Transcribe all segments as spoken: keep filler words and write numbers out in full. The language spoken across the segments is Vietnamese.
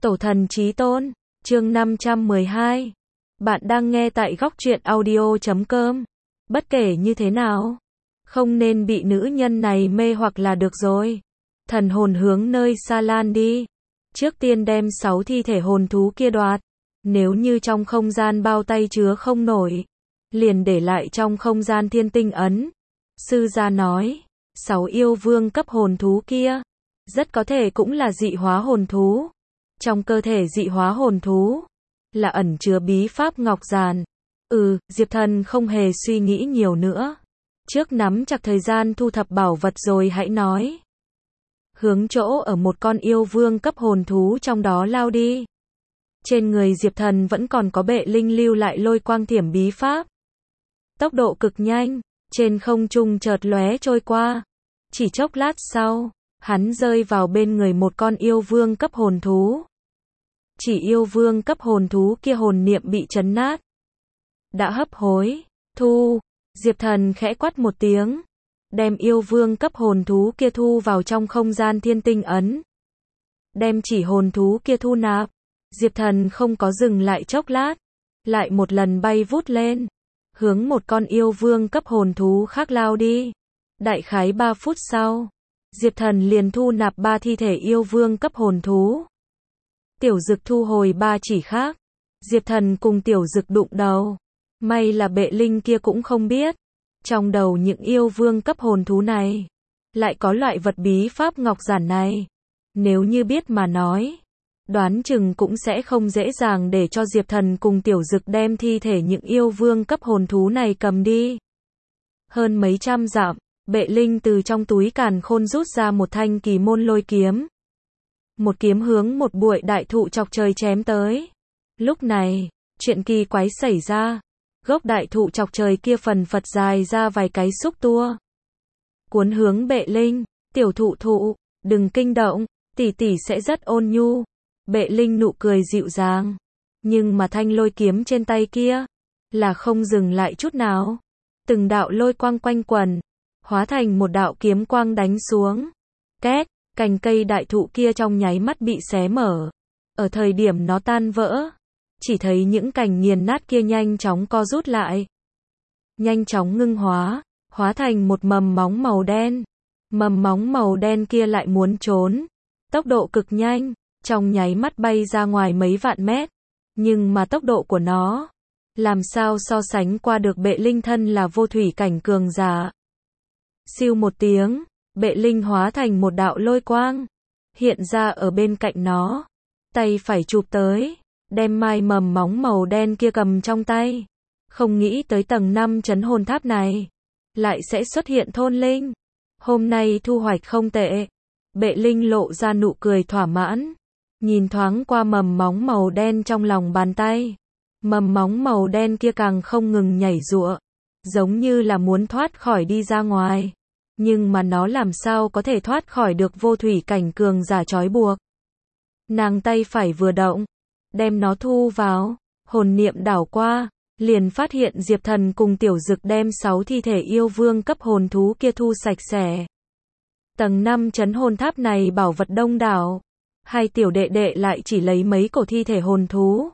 Tổ thần chí tôn, chương năm trăm mười hai. Bạn đang nghe tại góc truyện audio chấm com. Bất kể như thế nào, không nên bị nữ nhân này mê hoặc là được rồi. Thần hồn hướng nơi Sa Lan đi. Trước tiên đem sáu thi thể hồn thú kia đoạt. Nếu như trong không gian bao tay chứa không nổi, liền để lại trong không gian thiên tinh ấn. Sư gia nói, sáu yêu vương cấp hồn thú kia, rất có thể cũng là dị hóa hồn thú. Trong cơ thể dị hóa hồn thú, là ẩn chứa bí pháp ngọc giàn. Ừ, Diệp Thần không hề suy nghĩ nhiều nữa. Trước nắm chặt thời gian thu thập bảo vật rồi hãy nói. Hướng chỗ ở một con yêu vương cấp hồn thú trong đó lao đi. Trên người Diệp Thần vẫn còn có bệ linh lưu lại lôi quang thiểm bí pháp. Tốc độ cực nhanh, trên không trung chợt lóe trôi qua. Chỉ chốc lát sau, hắn rơi vào bên người một con yêu vương cấp hồn thú. Chỉ yêu vương cấp hồn thú kia hồn niệm bị chấn nát. Đã hấp hối, thu, Diệp Thần khẽ quát một tiếng. Đem yêu vương cấp hồn thú kia thu vào trong không gian thiên tinh ấn. Đem chỉ hồn thú kia thu nạp. Diệp Thần không có dừng lại chốc lát. Lại một lần bay vút lên. Hướng một con yêu vương cấp hồn thú khác lao đi. Đại khái ba phút sau, Diệp Thần liền thu nạp ba thi thể yêu vương cấp hồn thú. Tiểu Dực thu hồi ba chỉ khác. Diệp Thần cùng Tiểu Dực đụng đầu. May là bệ linh kia cũng không biết. Trong đầu những yêu vương cấp hồn thú này, lại có loại vật bí pháp ngọc giản này. Nếu như biết mà nói, đoán chừng cũng sẽ không dễ dàng để cho Diệp Thần cùng Tiểu Dực đem thi thể những yêu vương cấp hồn thú này cầm đi. Hơn mấy trăm dặm, bệ linh từ trong túi càn khôn rút ra một thanh kỳ môn lôi kiếm. Một kiếm hướng một bụi đại thụ chọc trời chém tới. Lúc này, chuyện kỳ quái xảy ra. Gốc đại thụ chọc trời kia phần phật dài ra vài cái xúc tua. Cuốn hướng bệ linh, tiểu thụ thụ, đừng kinh động, tỷ tỷ sẽ rất ôn nhu. Bệ linh nụ cười dịu dàng. Nhưng mà thanh lôi kiếm trên tay kia, là không dừng lại chút nào. Từng đạo lôi quang quanh quần, hóa thành một đạo kiếm quang đánh xuống. Két, cành cây đại thụ kia trong nháy mắt bị xé mở. Ở thời điểm nó tan vỡ, chỉ thấy những cành nghiền nát kia nhanh chóng co rút lại. Nhanh chóng ngưng hóa, hóa thành một mầm móng màu đen. Mầm móng màu đen kia lại muốn trốn. Tốc độ cực nhanh, trong nháy mắt bay ra ngoài mấy vạn mét. Nhưng mà tốc độ của nó, làm sao so sánh qua được bệ linh thân là vô thủy cảnh cường giả. Siêu một tiếng, bệ linh hóa thành một đạo lôi quang. Hiện ra ở bên cạnh nó. Tay phải chụp tới. Đem mai mầm móng màu đen kia cầm trong tay. Không nghĩ tới tầng năm trấn hồn tháp này lại sẽ xuất hiện thôn linh. Hôm nay thu hoạch không tệ. Bệ linh lộ ra nụ cười thỏa mãn. Nhìn thoáng qua mầm móng màu đen trong lòng bàn tay. Mầm móng màu đen kia càng không ngừng nhảy giụa. Giống như là muốn thoát khỏi đi ra ngoài. Nhưng mà nó làm sao có thể thoát khỏi được vô thủy cảnh cường giả trói buộc. Nàng tay phải vừa động. Đem nó thu vào, hồn niệm đảo qua, liền phát hiện Diệp Thần cùng Tiểu Dực đem sáu thi thể yêu vương cấp hồn thú kia thu sạch sẽ. Tầng năm trấn hồn tháp này bảo vật đông đảo, hai tiểu đệ đệ lại chỉ lấy mấy cổ thi thể hồn thú.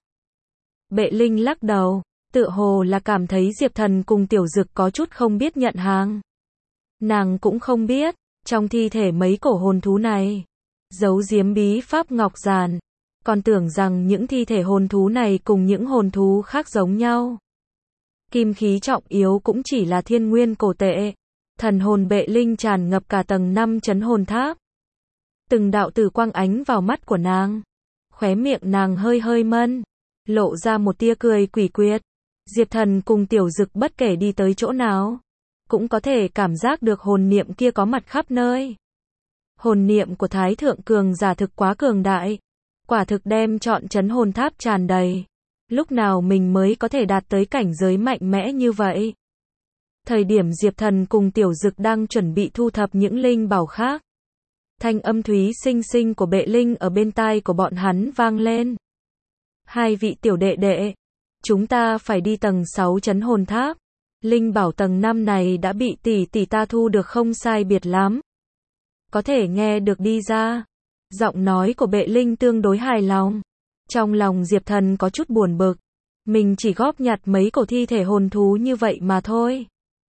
Bệ linh lắc đầu, tựa hồ là cảm thấy Diệp Thần cùng Tiểu Dực có chút không biết nhận hàng. Nàng cũng không biết, trong thi thể mấy cổ hồn thú này, giấu giếm bí pháp ngọc giàn. Còn tưởng rằng những thi thể hồn thú này cùng những hồn thú khác giống nhau. Kim khí trọng yếu cũng chỉ là thiên nguyên cổ tệ. Thần hồn bệ linh tràn ngập cả tầng năm trấn hồn tháp. Từng đạo tử quang ánh vào mắt của nàng. Khóe miệng nàng hơi hơi mân. Lộ ra một tia cười quỷ quyệt. Diệp Thần cùng Tiểu Dực bất kể đi tới chỗ nào, cũng có thể cảm giác được hồn niệm kia có mặt khắp nơi. Hồn niệm của Thái Thượng cường giả thực quá cường đại. Quả thực đem trọn trấn hồn tháp tràn đầy. Lúc nào mình mới có thể đạt tới cảnh giới mạnh mẽ như vậy? Thời điểm Diệp Thần cùng Tiểu Dực đang chuẩn bị thu thập những linh bảo khác. Thanh âm thúy xinh xinh của bệ linh ở bên tai của bọn hắn vang lên. Hai vị tiểu đệ đệ, chúng ta phải đi tầng sáu trấn hồn tháp. Linh bảo tầng năm này đã bị tỷ tỷ ta thu được không sai biệt lắm. Có thể nghe được đi ra. Giọng nói của Bệ Linh tương đối hài lòng. Trong lòng Diệp Thần có chút buồn bực. Mình chỉ góp nhặt mấy cổ thi thể hồn thú như vậy mà thôi.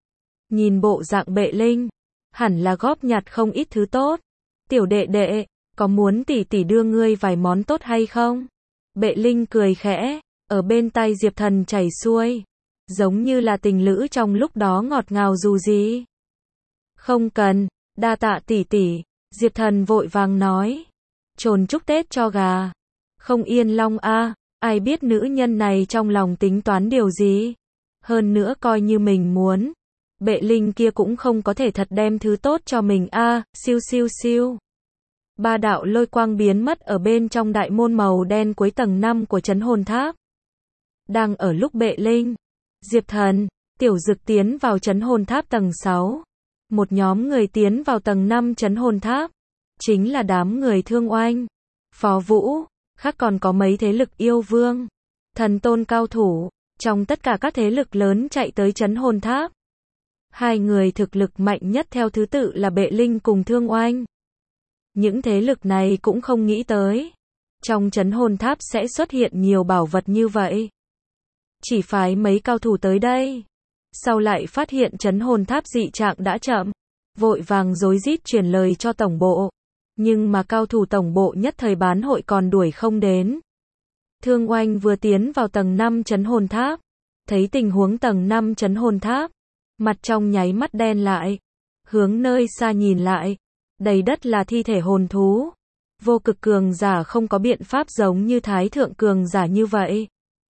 Nhìn bộ dạng Bệ Linh, hẳn là góp nhặt không ít thứ tốt. Tiểu đệ đệ, có muốn tỷ tỷ đưa ngươi vài món tốt hay không? Bệ Linh cười khẽ, ở bên tai Diệp Thần chảy xuôi. Giống như là tình lữ trong lúc đó ngọt ngào dù gì. Không cần, đa tạ tỷ tỷ, Diệp Thần vội vàng nói. Trồn chúc Tết cho gà. Không yên long a, ai biết nữ nhân này trong lòng tính toán điều gì. Hơn nữa coi như mình muốn. Bệ Linh kia cũng không có thể thật đem thứ tốt cho mình a, siêu siêu siêu. Ba đạo lôi quang biến mất ở bên trong đại môn màu đen cuối tầng năm của trấn hồn tháp. Đang ở lúc Bệ Linh, Diệp Thần, Tiểu Dực tiến vào trấn hồn tháp tầng sáu. Một nhóm người tiến vào tầng năm trấn hồn tháp. Chính là đám người Thương Oanh, Phó Vũ, khác còn có mấy thế lực yêu vương, thần tôn cao thủ, trong tất cả các thế lực lớn chạy tới trấn hồn tháp. Hai người thực lực mạnh nhất theo thứ tự là Bệ Linh cùng Thương Oanh. Những thế lực này cũng không nghĩ tới. Trong trấn hồn tháp sẽ xuất hiện nhiều bảo vật như vậy. Chỉ phái mấy cao thủ tới đây. Sau lại phát hiện trấn hồn tháp dị trạng đã chậm. Vội vàng rối rít truyền lời cho tổng bộ. Nhưng mà cao thủ tổng bộ nhất thời bán hội còn đuổi không đến. Thương Oanh vừa tiến vào tầng năm trấn hồn tháp. Thấy tình huống tầng năm trấn hồn tháp. Mặt trong nháy mắt đen lại. Hướng nơi xa nhìn lại. Đầy đất là thi thể hồn thú. Vô cực cường giả không có biện pháp giống như thái thượng cường giả như vậy.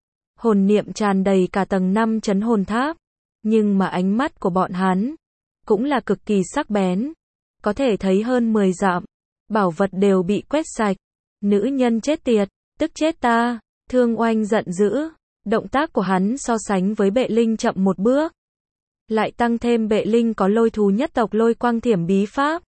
Hồn niệm tràn đầy cả tầng năm trấn hồn tháp. Nhưng mà ánh mắt của bọn hắn cũng là cực kỳ sắc bén. Có thể thấy hơn mười dặm. Bảo vật đều bị quét sạch. Nữ nhân chết tiệt, tức chết ta. Thương Oanh giận dữ. Động tác của hắn so sánh với Bệ Linh chậm một bước. Lại tăng thêm Bệ Linh có lôi thú nhất tộc lôi quang thiểm bí pháp.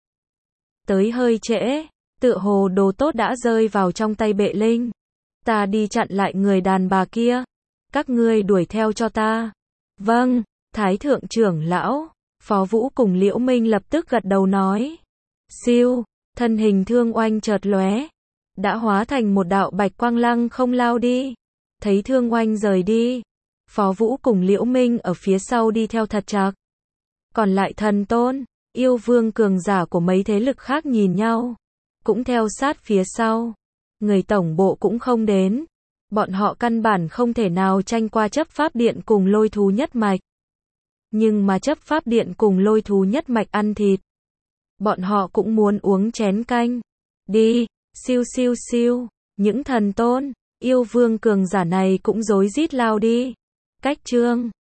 Tới hơi trễ, tựa hồ đồ tốt đã rơi vào trong tay Bệ Linh. Ta đi chặn lại người đàn bà kia. Các ngươi đuổi theo cho ta. Vâng, Thái thượng trưởng lão, Phó Vũ cùng Liễu Minh lập tức gật đầu nói. Siêu, thân hình Thương Oanh chợt lóe, đã hóa thành một đạo bạch quang lăng không lao đi. Thấy Thương Oanh rời đi, Phó Vũ cùng Liễu Minh ở phía sau đi theo thật chặt. Còn lại thần tôn, yêu vương cường giả của mấy thế lực khác nhìn nhau, cũng theo sát phía sau. Người tổng bộ cũng không đến. Bọn họ căn bản không thể nào tranh qua chấp pháp điện cùng lôi thú nhất mạch. Nhưng mà chấp pháp điện cùng lôi thú nhất mạch ăn thịt. Bọn họ cũng muốn uống chén canh. Đi, siêu siêu siêu, những thần tôn, yêu vương cường giả này cũng rối rít lao đi. Cách chương